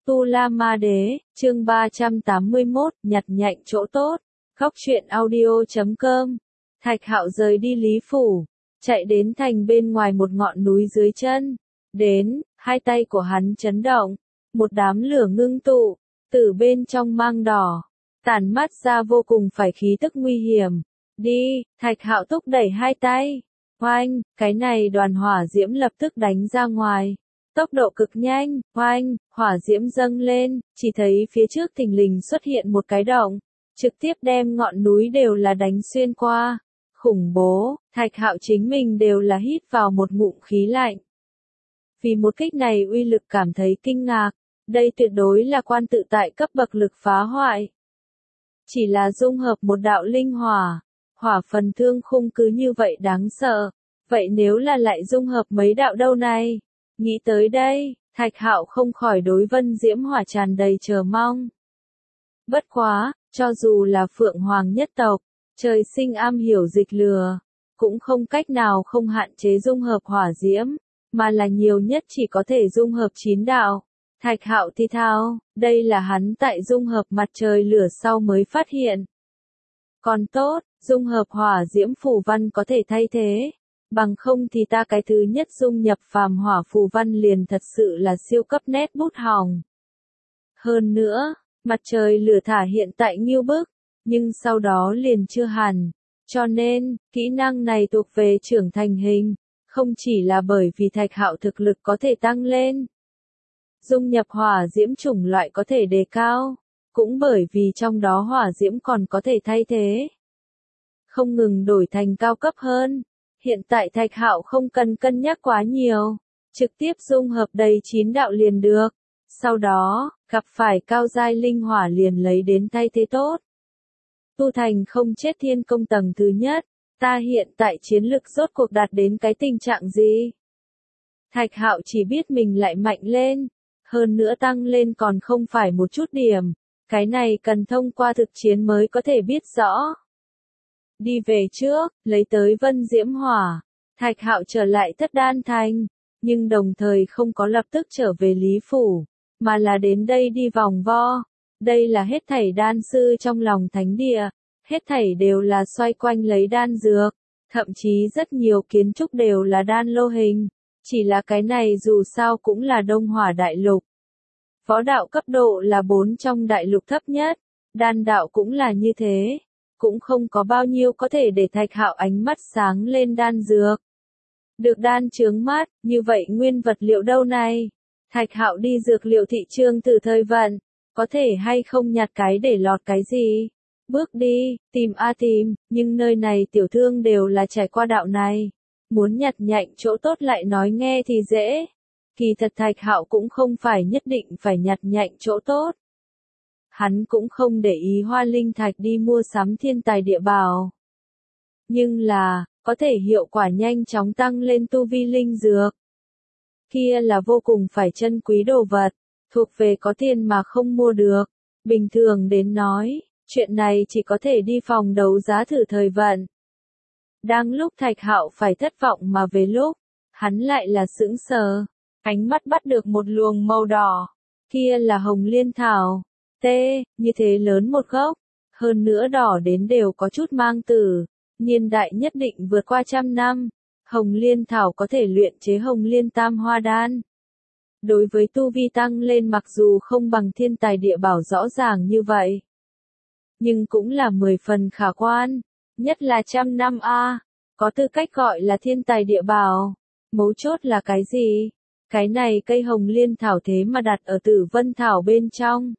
Tu La Ma Đế, chương 381, nhặt nhạnh chỗ tốt. Góc truyện audio.com. Thạch Hạo rời đi Lý Phủ, chạy đến thành bên ngoài một ngọn núi dưới chân. Đến, hai tay của hắn chấn động, một đám lửa ngưng tụ, từ bên trong mang đỏ, tản mát ra vô cùng phải khí tức nguy hiểm. Đi, Thạch Hạo thúc đẩy hai tay. Oanh, cái này đoàn hỏa diễm lập tức đánh ra ngoài. Tốc độ cực nhanh, oanh, hỏa diễm dâng lên, chỉ thấy phía trước thình lình xuất hiện một cái động, trực tiếp đem ngọn núi đều là đánh xuyên qua. Khủng bố, Thạch Hạo chính mình đều là hít vào một ngụm khí lạnh. Vì một kích này uy lực cảm thấy kinh ngạc, đây tuyệt đối là quan tự tại cấp bậc lực phá hoại. Chỉ là dung hợp một đạo linh hỏa, hỏa phần thương khung cứ như vậy đáng sợ, vậy nếu là lại dung hợp mấy đạo đâu này? Nghĩ tới đây, Thạch Hạo không khỏi đối Vân Diễm Hỏa tràn đầy chờ mong. Bất quá, cho dù là Phượng Hoàng nhất tộc, trời sinh am hiểu dịch lừa, cũng không cách nào không hạn chế dung hợp hỏa diễm, mà là nhiều nhất chỉ có thể dung hợp 9 đạo. Thạch Hạo thì thào, đây là hắn tại dung hợp mặt trời lửa sau mới phát hiện. Còn tốt, dung hợp hỏa diễm phù văn có thể thay thế. Bằng không thì ta cái thứ nhất dung nhập phàm hỏa phù văn liền thật sự là siêu cấp nét bút hỏng. Hơn nữa, mặt trời lửa thả hiện tại nghiêu bức, nhưng sau đó liền chưa hẳn. Cho nên, kỹ năng này thuộc về trưởng thành hình, không chỉ là bởi vì Thạch Hạo thực lực có thể tăng lên. Dung nhập hỏa diễm chủng loại có thể đề cao, cũng bởi vì trong đó hỏa diễm còn có thể thay thế. Không ngừng đổi thành cao cấp hơn. Hiện tại Thạch Hạo không cần cân nhắc quá nhiều, trực tiếp dung hợp đầy 9 đạo liền được. Sau đó, gặp phải cao giai linh hỏa liền lấy đến thay thế tốt. Tu thành không chết thiên công tầng thứ nhất, ta hiện tại chiến lực rốt cuộc đạt đến cái tình trạng gì? Thạch Hạo chỉ biết mình lại mạnh lên, hơn nữa tăng lên còn không phải một chút điểm, cái này cần thông qua thực chiến mới có thể biết rõ. Đi về trước, lấy tới Vân Diễm Hỏa, Thạch Hạo trở lại Thất Đan Thành, nhưng đồng thời không có lập tức trở về Lý Phủ, mà là đến đây đi vòng vo. Đây là hết thảy đan sư trong lòng thánh địa, hết thảy đều là xoay quanh lấy đan dược, thậm chí rất nhiều kiến trúc đều là đan lô hình, chỉ là cái này dù sao cũng là Đông Hỏa Đại Lục. Võ đạo cấp độ là 4 trong đại lục thấp nhất, đan đạo cũng là như thế. Cũng không có bao nhiêu có thể để Thạch Hạo ánh mắt sáng lên đan dược. Được đan chướng mắt, như vậy nguyên vật liệu đâu này? Thạch Hạo đi dược liệu thị trường thử thời vận, có thể hay không nhặt cái để lọt cái gì? Bước đi, tìm a tìm, nhưng nơi này tiểu thương đều là trải qua đạo này. Muốn nhặt nhạnh chỗ tốt lại nói nghe thì dễ. Kỳ thật Thạch Hạo cũng không phải nhất định phải nhặt nhạnh chỗ tốt. Hắn cũng không để ý hoa linh thạch đi mua sắm thiên tài địa bảo. Nhưng là, có thể hiệu quả nhanh chóng tăng lên tu vi linh dược. Kia là vô cùng phải chân quý đồ vật, thuộc về có tiền mà không mua được. Bình thường đến nói, chuyện này chỉ có thể đi phòng đấu giá thử thời vận. Đang lúc Thạch Hạo phải thất vọng mà về lúc, hắn lại là sững sờ, ánh mắt bắt được một luồng màu đỏ. Kia là hồng liên thảo. Như thế lớn một gốc, hơn nữa đỏ đến đều có chút mang tử, niên đại nhất định vượt qua 100 năm, hồng liên thảo có thể luyện chế hồng liên tam hoa đan. Đối với tu vi tăng lên mặc dù không bằng thiên tài địa bảo rõ ràng như vậy, nhưng cũng là 10 phần khả quan, nhất là 100 năm có tư cách gọi là thiên tài địa bảo. Mấu chốt là cái gì? Cái này cây hồng liên thảo thế mà đặt ở Tử Vân Thảo bên trong.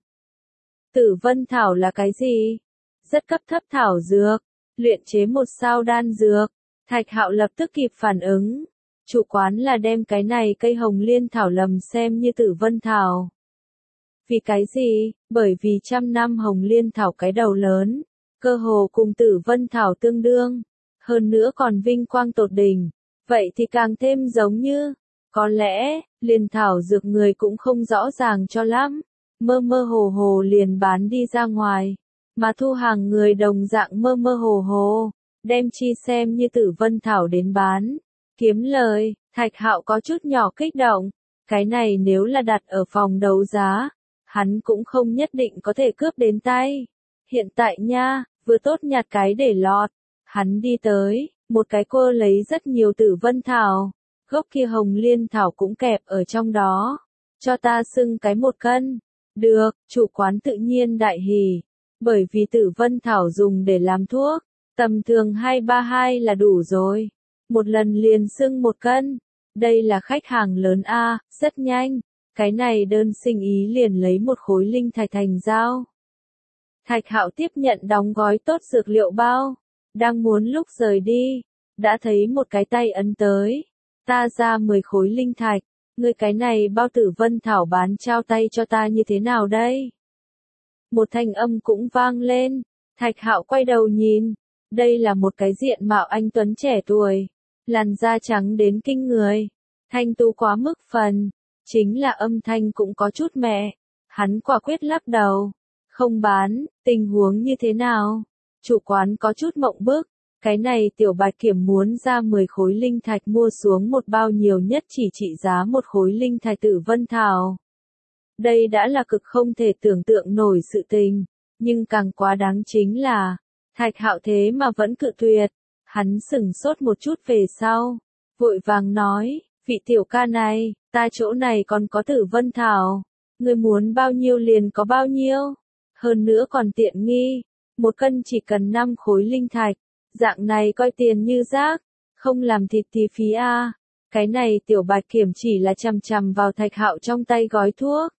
Tử Vân Thảo là cái gì? Rất cấp thấp thảo dược, luyện chế một sao đan dược. Thạch Hạo lập tức kịp phản ứng. Chủ quán là đem cái này cây hồng liên thảo lầm xem như Tử Vân Thảo. Vì cái gì? Bởi vì 100 năm hồng liên thảo cái đầu lớn, cơ hồ cùng Tử Vân Thảo tương đương, hơn nữa còn vinh quang tột đỉnh. Vậy thì càng thêm giống như, có lẽ, liên thảo dược người cũng không rõ ràng cho lắm. Mơ mơ hồ hồ liền bán đi ra ngoài, mà thu hàng người đồng dạng mơ mơ hồ hồ, đem chi xem như Tử Vân Thảo đến bán, kiếm lời. Thạch Hạo có chút nhỏ kích động, cái này nếu là đặt ở phòng đấu giá, hắn cũng không nhất định có thể cướp đến tay. Hiện tại nha, vừa tốt nhặt cái để lọt. Hắn đi tới, một cái cô lấy rất nhiều tử vân thảo. Gốc kia hồng liên thảo cũng kẹp ở trong đó. Cho ta xưng cái 1 cân. Được, chủ quán tự nhiên đại hỉ. Bởi vì tử vân thảo dùng để làm thuốc, tầm thường 232 là đủ rồi. Một lần liền xưng 1 cân. Đây là khách hàng lớn a, rất nhanh. Cái này đơn sinh ý liền lấy 1 khối linh thạch thành giao. Thạch Hạo tiếp nhận đóng gói tốt dược liệu bao. Đang muốn lúc rời đi, đã thấy một cái tay ấn tới. Ta ra 10 khối linh thạch. Ngươi cái này bao tử vân thảo bán trao tay cho ta như thế nào đây? Một thanh âm cũng vang lên. Thạch Hạo quay đầu nhìn. Đây là một cái diện mạo anh tuấn trẻ tuổi. Làn da trắng đến kinh người. Thanh tú quá mức phần. Chính là âm thanh cũng có chút mẹ. Hắn quả quyết lắc đầu. Không bán, tình huống như thế nào? Chủ quán có chút mộng bức. Cái này tiểu bạch kiểm muốn ra 10 khối linh thạch mua xuống một bao nhiều nhất chỉ trị giá 1 khối linh thạch tử vân thảo. Đây đã là cực không thể tưởng tượng nổi sự tình. Nhưng càng quá đáng chính là, Thạch Hạo thế mà vẫn cự tuyệt. Hắn sửng sốt một chút về sau. Vội vàng nói, vị tiểu ca này, ta chỗ này còn có tử vân thảo. Ngươi muốn bao nhiêu liền có bao nhiêu. Hơn nữa còn tiện nghi. 1 cân chỉ cần 5 khối linh thạch. Dạng này coi tiền như rác. Không làm thịt thì phí a. Cái này tiểu bạch kiểm chỉ là chằm chằm vào Thạch Hạo trong tay gói thuốc.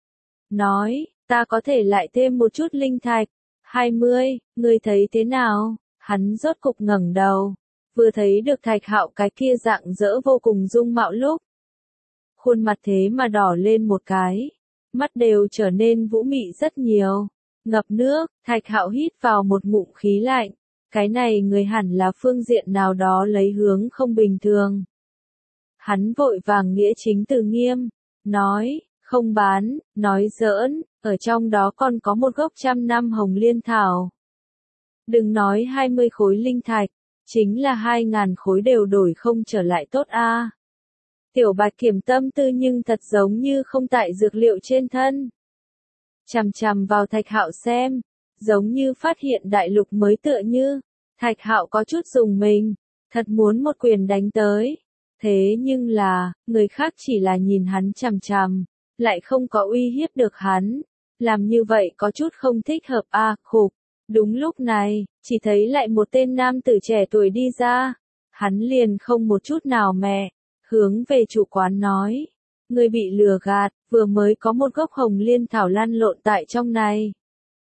Nói, ta có thể lại thêm một chút linh thạch. 20, ngươi thấy thế nào? Hắn rốt cục ngẩng đầu. Vừa thấy được Thạch Hạo cái kia dạng dỡ vô cùng dung mạo lúc. Khuôn mặt thế mà đỏ lên một cái. Mắt đều trở nên vũ mị rất nhiều. Ngập nước, Thạch Hạo hít vào một ngụm khí lạnh. Cái này người hẳn là phương diện nào đó lấy hướng không bình thường. Hắn vội vàng nghĩa chính từ nghiêm. Nói, không bán, nói giỡn, ở trong đó còn có một gốc 100 năm hồng liên thảo. Đừng nói 20 khối linh thạch, chính là 2.000 khối đều đổi không trở lại tốt a. Tiểu bạch kiểm tâm tư nhưng thật giống như không tại dược liệu trên thân. Chằm chằm vào Thạch Hạo xem, giống như phát hiện đại lục mới tựa như. Thạch Hạo có chút rùng mình, thật muốn một quyền đánh tới. Thế nhưng là, người khác chỉ là nhìn hắn chằm chằm, lại không có uy hiếp được hắn. Làm như vậy có chút không thích hợp a, khục. Đúng lúc này, chỉ thấy lại một tên nam tử trẻ tuổi đi ra. Hắn liền không một chút nào mẹ, hướng về chủ quán nói. Người bị lừa gạt, vừa mới có một gốc hồng liên thảo lăn lộn tại trong này.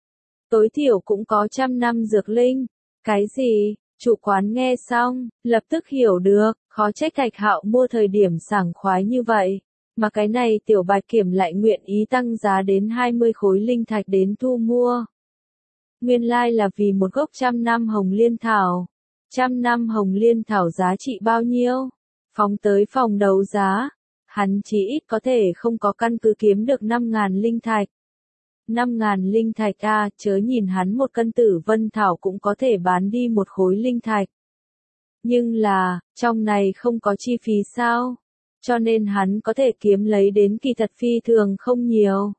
Tối thiểu cũng có 100 năm dược linh. Cái gì? Chủ quán nghe xong, lập tức hiểu được, khó trách Thạch Hạo mua thời điểm sảng khoái như vậy. Mà cái này tiểu bạch kiểm lại nguyện ý tăng giá đến 20 khối linh thạch đến thu mua. Nguyên lai là vì một gốc 100 năm hồng liên thảo. 100 năm hồng liên thảo giá trị bao nhiêu? Phóng tới phòng đấu giá. Hắn chỉ ít có thể không có căn cứ kiếm được 5.000 linh thạch. 5.000 linh thạch a, chớ nhìn hắn 1 cân tử vân thảo cũng có thể bán đi 1 khối linh thạch. Nhưng là, trong này không có chi phí sao? Cho nên hắn có thể kiếm lấy đến kỳ thật phi thường không nhiều.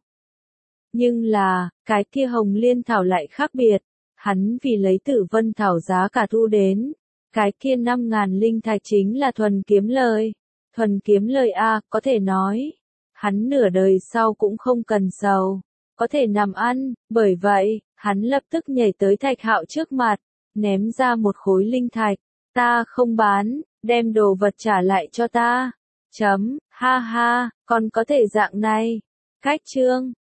Nhưng là, cái kia hồng liên thảo lại khác biệt. Hắn vì lấy tử vân thảo giá cả thu đến. Cái kia 5.000 linh thạch chính là thuần kiếm lời. Thuần kiếm lời a, có thể nói. Hắn nửa đời sau cũng không cần sầu. Có thể nằm ăn, bởi vậy, hắn lập tức nhảy tới Thạch Hạo trước mặt, ném ra 1 khối linh thạch. Ta không bán, đem đồ vật trả lại cho ta. Ha ha, còn có thể dạng này. Cách chương.